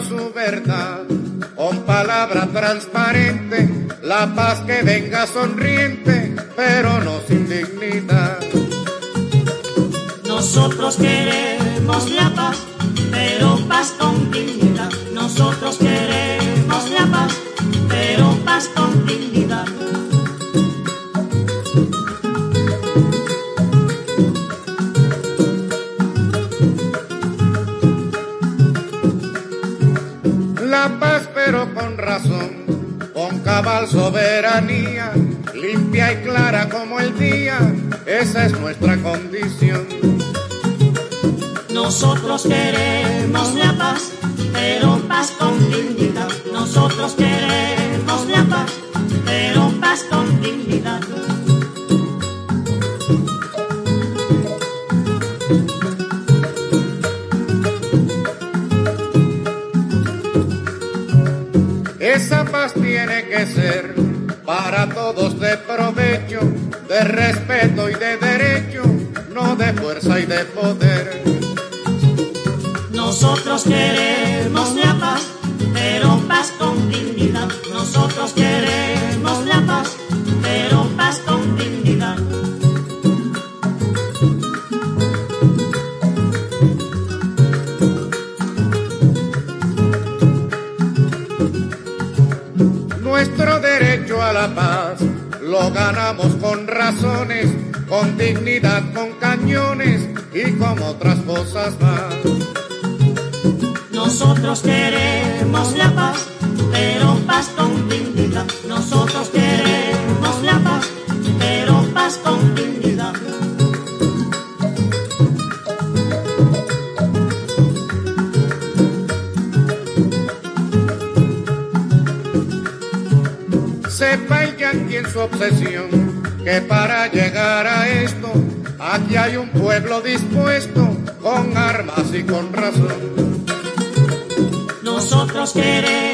su verdad, con palabra transparente, la paz que venga sonriente, pero no sin dignidad. Nosotros queremos la paz, pero paz con dignidad. Nosotros queremos la paz, pero paz con dignidad. La paz pero con razón, con cabal soberanía, limpia y clara como el día, esa es nuestra condición. Nosotros queremos la paz, pero paz con dignidad. Nosotros queremos la paz, pero paz con dignidad. Esa paz tiene que ser para todos de provecho, de respeto y de derecho, no de fuerza y de poder. Nosotros queremos la paz, pero paz con dignidad. Nosotros queremos la paz, pero paz con dignidad. Nuestro derecho a la paz lo ganamos con razones, con dignidad, con cañones y con otras cosas más. Nosotros queremos la paz, pero paz con dignidad. Nosotros queremos la paz, pero paz con dignidad. Sepa el yanqui en su obsesión que para llegar a esto aquí hay un pueblo dispuesto con armas y con razón. Nosotros queremos